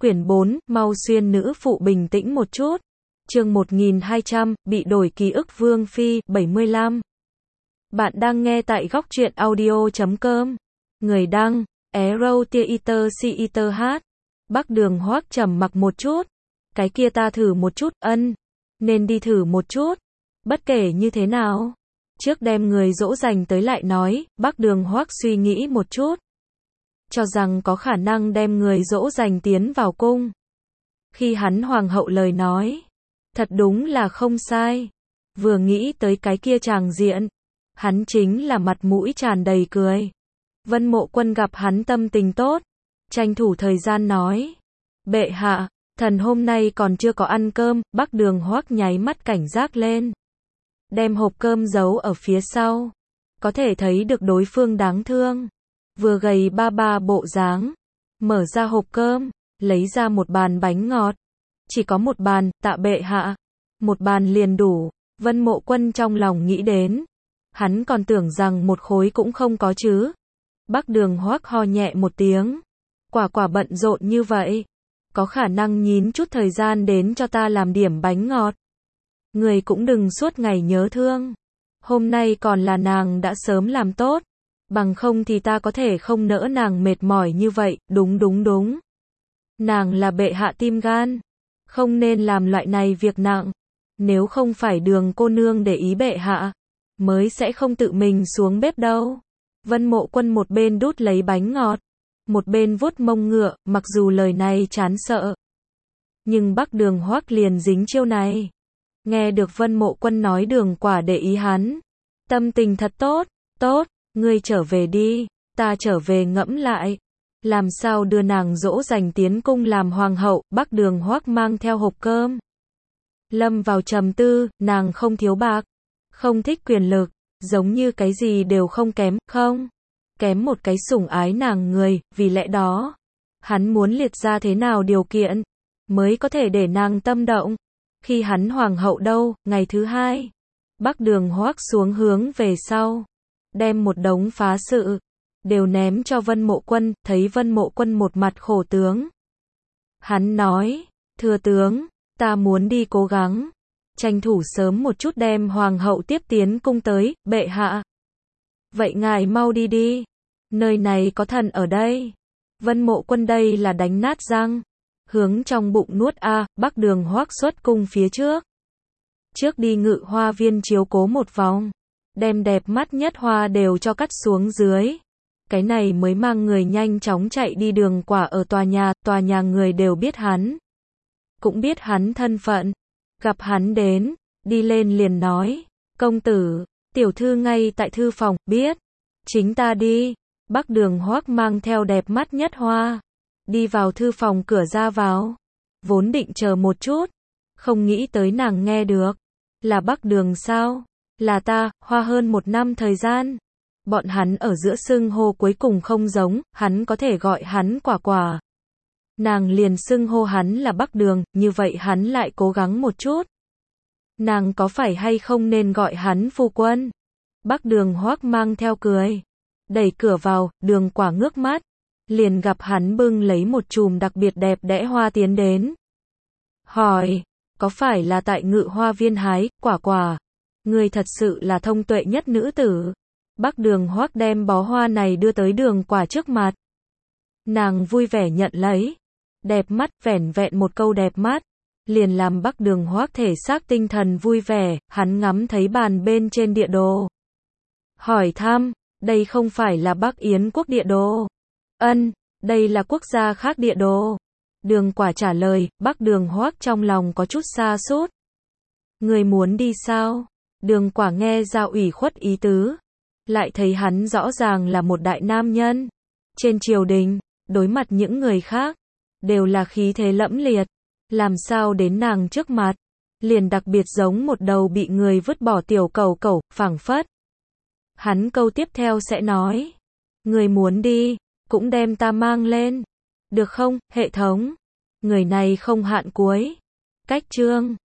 Quyển 4, mau xuyên nữ phụ bình tĩnh một chút. Chương 1200, bị đổi ký ức Vương Phi, 75. Bạn đang nghe tại góc truyện audio.com. Người đăng, Arrow Theater CETH. Bắc Đường Hoắc trầm mặc một chút. Cái kia ta thử một chút, nên đi thử một chút. Bất kể như thế nào. Trước đem người dỗ dành tới lại nói, Bắc Đường Hoắc suy nghĩ một chút. Cho rằng có khả năng đem người dỗ dành tiến vào cung. Khi hắn hoàng hậu lời nói, thật đúng là không sai. Vừa nghĩ tới cái kia tràng diện, hắn chính là mặt mũi tràn đầy cười. Vân Mộ Quân gặp hắn tâm tình tốt, tranh thủ thời gian nói: "Bệ hạ, thần hôm nay còn chưa có ăn cơm." Bắc Đường Hoắc nháy mắt cảnh giác lên, đem hộp cơm giấu ở phía sau, có thể thấy được đối phương đáng thương, vừa gầy ba ba bộ dáng. Mở ra hộp cơm, lấy ra một bàn bánh ngọt. Chỉ có một bàn, tạ bệ hạ. Một bàn liền đủ. Vân Mộ Quân trong lòng nghĩ đến, hắn còn tưởng rằng một khối cũng không có chứ. Bắc Đường Hoắc ho nhẹ một tiếng. Quả bận rộn như vậy, có khả năng nhín chút thời gian đến cho ta làm điểm bánh ngọt. Người cũng đừng suốt ngày nhớ thương. Hôm nay còn là nàng đã sớm làm tốt, bằng không thì ta có thể không nỡ nàng mệt mỏi như vậy. Đúng. Nàng là bệ hạ tim gan, không nên làm loại này việc nặng. Nếu không phải Đường cô nương để ý bệ hạ, mới sẽ không tự mình xuống bếp đâu. Vân Mộ Quân một bên đút lấy bánh ngọt, một bên vuốt mông ngựa. Mặc dù lời này chán sợ, nhưng Bắc Đường Hoắc liền dính chiêu này. Nghe được Vân Mộ Quân nói Đường quả để ý hắn, tâm tình thật tốt. Tốt, ngươi trở về đi, ta trở về ngẫm lại, làm sao đưa nàng dỗ dành tiến cung làm hoàng hậu. Bắc Đường Hoắc mang theo hộp cơm, lâm vào trầm tư. Nàng không thiếu bạc, không thích quyền lực, giống như cái gì đều không kém, không kém một cái sủng ái nàng người. Vì lẽ đó, hắn muốn liệt ra thế nào điều kiện mới có thể để nàng tâm động. Khi hắn hoàng hậu đâu, ngày thứ hai, Bắc Đường Hoắc xuống hướng về sau, đem một đống phá sự đều ném cho Vân Mộ Quân. Thấy Vân Mộ Quân một mặt khổ tướng, hắn nói: "Thưa tướng, ta muốn đi cố gắng tranh thủ sớm một chút đem hoàng hậu tiếp tiến cung tới, bệ hạ." "Vậy ngài mau đi đi, nơi này có thần ở đây." Vân Mộ Quân đây là đánh nát răng, hướng trong bụng nuốt a. Bắc Đường Hoắc xuất cung phía trước đi Ngự Hoa Viên chiếu cố một vòng, đem đẹp mắt nhất hoa đều cho cắt xuống dưới. Cái này mới mang người nhanh chóng chạy đi Đường quả ở tòa nhà người đều biết hắn, cũng biết hắn thân phận. Gặp hắn đến, đi lên liền nói: "Công tử, tiểu thư ngay tại thư phòng." "Biết, chính ta đi." Bắc Đường Hoắc mang theo đẹp mắt nhất hoa, đi vào thư phòng. Cửa ra vào, vốn định chờ một chút, không nghĩ tới nàng nghe được. "Là Bắc Đường sao?" "Là ta." "Hoa hơn 1 năm thời gian." Bọn hắn ở giữa xưng hô cuối cùng không giống, hắn có thể gọi hắn quả. Nàng liền xưng hô hắn là Bắc Đường, như vậy hắn lại cố gắng một chút. Nàng có phải hay không nên gọi hắn phu quân? Bắc Đường Hoắc mang theo cười, đẩy cửa vào. Đường quả ngước mắt, liền gặp hắn bưng lấy một chùm đặc biệt đẹp đẽ hoa tiến đến. Hỏi: "Có phải là tại Ngự Hoa Viên hái?" Quả, ngươi thật sự là thông tuệ nhất nữ tử." Bắc Đường Hoắc đem bó hoa này đưa tới Đường quả trước mặt. Nàng vui vẻ nhận lấy. Đẹp mắt, vẻn vẹn một câu đẹp mắt, liền làm Bắc Đường Hoắc thể xác tinh thần vui vẻ. Hắn ngắm thấy bàn bên trên địa đồ, hỏi thăm: "Đây không phải là Bắc Yến quốc địa đồ?" Đây là quốc gia khác địa đồ." Đường quả trả lời. Bắc Đường Hoắc trong lòng có chút sa sút. "Người muốn đi sao?" Đường quả nghe ra ủy khuất ý tứ, lại thấy hắn rõ ràng là một đại nam nhân. Trên triều đình, đối mặt những người khác, đều là khí thế lẫm liệt. Làm sao đến nàng trước mặt, liền đặc biệt giống một đầu bị người vứt bỏ tiểu cẩu, phảng phất. Hắn câu tiếp theo sẽ nói: "Người muốn đi, cũng đem ta mang lên, được không, hệ thống?" Người này không hạn cuối. Cách chương